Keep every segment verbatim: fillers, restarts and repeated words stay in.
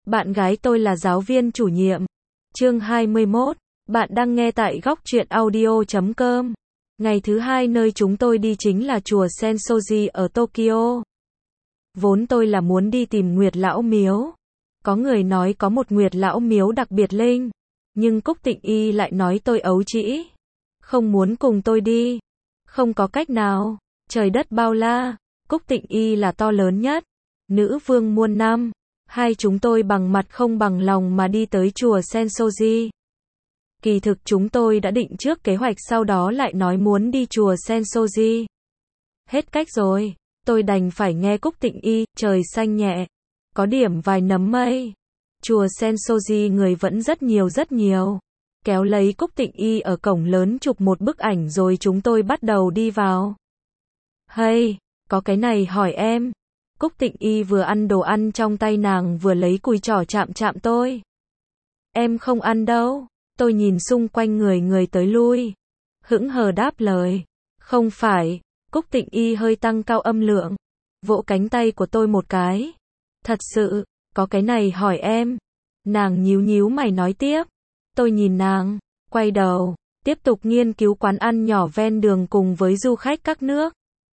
Bạn gái tôi là giáo viên chủ nhiệm. Chương hai mươi mốt. Bạn đang nghe tại góc truyện audio chấm com. Ngày thứ hai nơi chúng tôi đi chính là chùa Sensoji ở Tokyo. Vốn tôi là muốn đi tìm Nguyệt Lão Miếu. Có người nói có một Nguyệt Lão Miếu đặc biệt linh. Nhưng Cúc Tịnh Y lại nói tôi ấu trĩ. Không muốn cùng tôi đi. Không có cách nào. Trời đất bao la. Cúc Tịnh Y là to lớn nhất. Nữ vương muôn năm. Hai chúng tôi bằng mặt không bằng lòng mà đi tới chùa Sensoji. Kỳ thực chúng tôi đã định trước kế hoạch, sau đó lại nói muốn đi chùa Sensoji. Hết cách rồi, tôi đành phải nghe Cúc Tịnh Y. Trời xanh nhẹ, có điểm vài nấm mây. Chùa Sensoji người vẫn rất nhiều rất nhiều. Kéo lấy Cúc Tịnh Y ở cổng lớn chụp một bức ảnh rồi chúng tôi bắt đầu đi vào. Hey, có cái này hỏi em. Cúc Tịnh Y vừa ăn đồ ăn trong tay nàng vừa lấy cùi trỏ chạm chạm tôi. Em không ăn đâu. Tôi nhìn xung quanh người người tới lui. Hững hờ đáp lời. Không phải. Cúc Tịnh Y hơi tăng cao âm lượng. Vỗ cánh tay của tôi một cái. Thật sự, có cái này hỏi em. Nàng nhíu nhíu mày nói tiếp. Tôi nhìn nàng, quay đầu, tiếp tục nghiên cứu quán ăn nhỏ ven đường cùng với du khách các nước.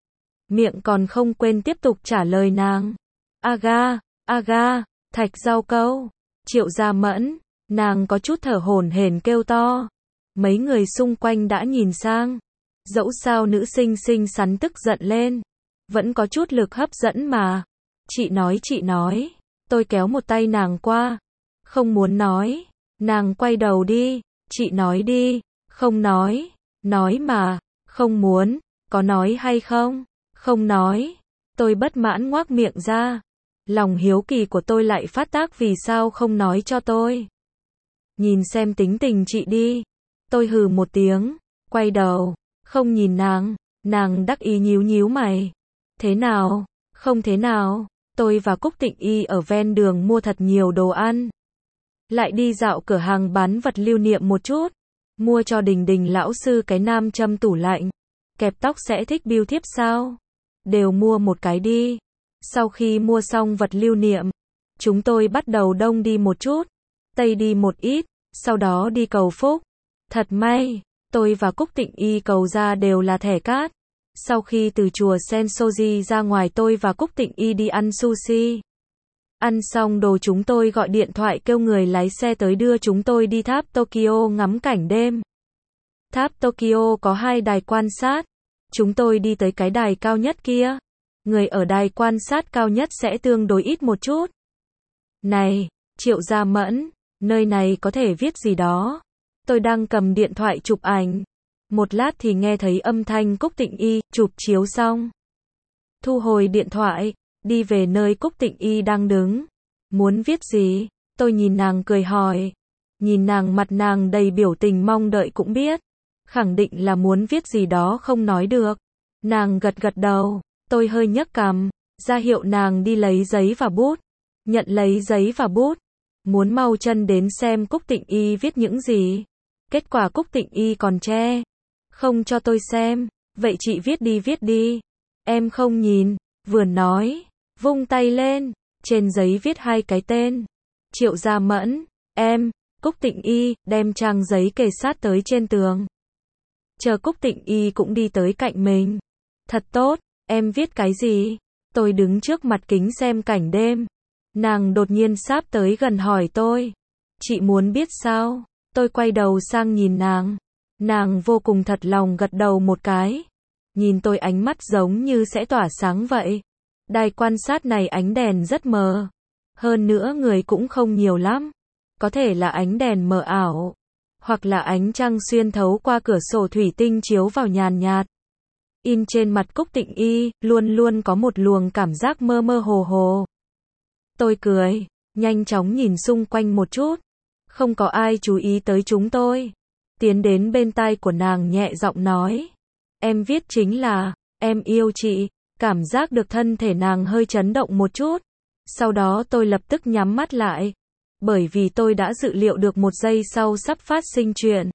Miệng còn không quên tiếp tục trả lời nàng. Aga, aga, thạch rau câu, Triệu Gia Mẫn. Nàng có chút thở hổn hển kêu to. Mấy người xung quanh đã nhìn sang. Dẫu sao nữ sinh xinh xắn tức giận lên. Vẫn có chút lực hấp dẫn mà. Chị nói chị nói. Tôi kéo một tay nàng qua. Không muốn nói. Nàng quay đầu đi. Chị nói đi. Không nói. Nói mà. Không muốn. Có nói hay không? Không nói. Tôi bất mãn ngoác miệng ra. Lòng hiếu kỳ của tôi lại phát tác, vì sao không nói cho tôi? Nhìn xem tính tình chị đi. Tôi hừ một tiếng, quay đầu, không nhìn nàng. Nàng đắc ý nhíu nhíu mày. Thế nào? Không thế nào. Tôi và Cúc Tịnh Y ở ven đường mua thật nhiều đồ ăn. Lại đi dạo cửa hàng bán vật lưu niệm một chút. Mua cho Đình Đình lão sư cái nam châm tủ lạnh. Kẹp tóc sẽ thích biêu thiếp sao? Đều mua một cái đi. Sau khi mua xong vật lưu niệm, chúng tôi bắt đầu đông đi một chút, tây đi một ít, sau đó đi cầu phúc. Thật may, tôi và Cúc Tịnh Y cầu ra đều là thẻ cát. Sau khi từ chùa Sensoji ra ngoài, tôi và Cúc Tịnh Y đi ăn sushi. Ăn xong đồ chúng tôi gọi điện thoại kêu người lái xe tới đưa chúng tôi đi tháp Tokyo ngắm cảnh đêm. Tháp Tokyo có hai đài quan sát. Chúng tôi đi tới cái đài cao nhất kia. Người ở đài quan sát cao nhất sẽ tương đối ít một chút. Này, Triệu Gia Mẫn, nơi này có thể viết gì đó. Tôi đang cầm điện thoại chụp ảnh. Một lát thì nghe thấy âm thanh Cúc Tịnh Y, chụp chiếu xong. Thu hồi điện thoại, đi về nơi Cúc Tịnh Y đang đứng. Muốn viết gì? Tôi nhìn nàng cười hỏi. Nhìn nàng, mặt nàng đầy biểu tình mong đợi cũng biết. Khẳng định là muốn viết gì đó không nói được. Nàng gật gật đầu. Tôi hơi nhấc cằm, ra hiệu nàng đi lấy giấy và bút. Nhận lấy giấy và bút. Muốn mau chân đến xem Cúc Tịnh Y viết những gì. Kết quả Cúc Tịnh Y còn che. Không cho tôi xem. Vậy chị viết đi viết đi. Em không nhìn. Vừa nói, vung tay lên. Trên giấy viết hai cái tên. Triệu Gia Mẫn, em. Cúc Tịnh Y, đem trang giấy kề sát tới trên tường. Chờ Cúc Tịnh Y cũng đi tới cạnh mình. Thật tốt. Em viết cái gì? Tôi đứng trước mặt kính xem cảnh đêm. Nàng đột nhiên sáp tới gần hỏi tôi. Chị muốn biết sao? Tôi quay đầu sang nhìn nàng. Nàng vô cùng thật lòng gật đầu một cái. Nhìn tôi ánh mắt giống như sẽ tỏa sáng vậy. Đài quan sát này ánh đèn rất mờ. Hơn nữa người cũng không nhiều lắm. Có thể là ánh đèn mờ ảo. Hoặc là ánh trăng xuyên thấu qua cửa sổ thủy tinh chiếu vào nhàn nhạt. In trên mặt Cúc Tịnh Y, luôn luôn có một luồng cảm giác mơ mơ hồ hồ. Tôi cười, nhanh chóng nhìn xung quanh một chút. Không có ai chú ý tới chúng tôi. Tiến đến bên tai của nàng nhẹ giọng nói. Em viết chính là, em yêu chị. Cảm giác được thân thể nàng hơi chấn động một chút. Sau đó tôi lập tức nhắm mắt lại. Bởi vì tôi đã dự liệu được một giây sau sắp phát sinh chuyện.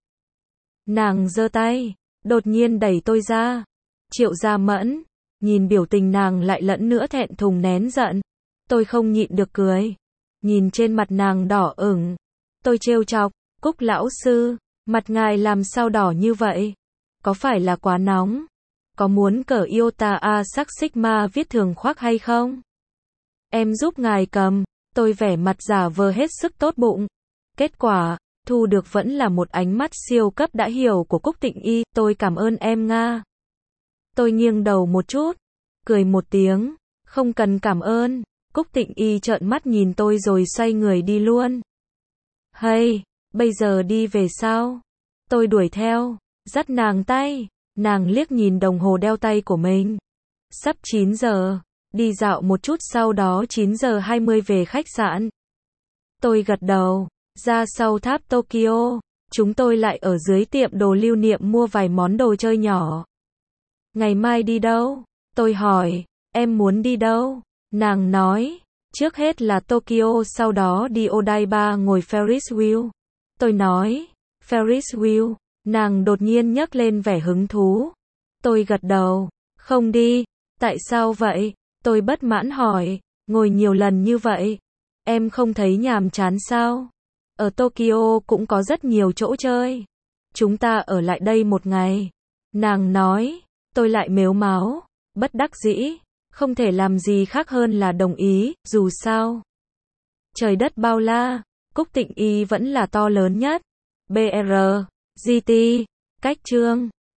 Nàng giơ tay, đột nhiên đẩy tôi ra. Triệu Gia Mẫn, nhìn biểu tình nàng lại lẫn nữa thẹn thùng nén giận. Tôi không nhịn được cười. Nhìn trên mặt nàng đỏ ửng, tôi trêu chọc, Cúc lão sư, mặt ngài làm sao đỏ như vậy? Có phải là quá nóng? Có muốn cởi iota A sắc sigma viết thường khoác hay không? Em giúp ngài cầm, tôi vẻ mặt giả vờ hết sức tốt bụng. Kết quả, thu được vẫn là một ánh mắt siêu cấp đã hiểu của Cúc Tịnh Y, tôi cảm ơn em Nga. Tôi nghiêng đầu một chút, cười một tiếng, không cần cảm ơn. Cúc Tịnh Y trợn mắt nhìn tôi rồi xoay người đi luôn. Hay, bây giờ đi về sao? Tôi đuổi theo, dắt nàng tay, nàng liếc nhìn đồng hồ đeo tay của mình. Sắp chín giờ, đi dạo một chút sau đó chín giờ hai mươi về khách sạn. Tôi gật đầu, ra sau tháp Tokyo, chúng tôi lại ở dưới tiệm đồ lưu niệm mua vài món đồ chơi nhỏ. Ngày mai đi đâu? Tôi hỏi, em muốn đi đâu? Nàng nói, trước hết là Tokyo sau đó đi Odaiba ngồi Ferris wheel. Tôi nói, Ferris wheel, nàng đột nhiên nhấc lên vẻ hứng thú. Tôi gật đầu, không đi, tại sao vậy? Tôi bất mãn hỏi, ngồi nhiều lần như vậy, em không thấy nhàm chán sao? Ở Tokyo cũng có rất nhiều chỗ chơi. Chúng ta ở lại đây một ngày. Nàng nói, tôi lại mếu máo, bất đắc dĩ, không thể làm gì khác hơn là đồng ý, dù sao. Trời đất bao la, Cúc Tịnh Y vẫn là to lớn nhất. bê rờ, giê tê, cách chương.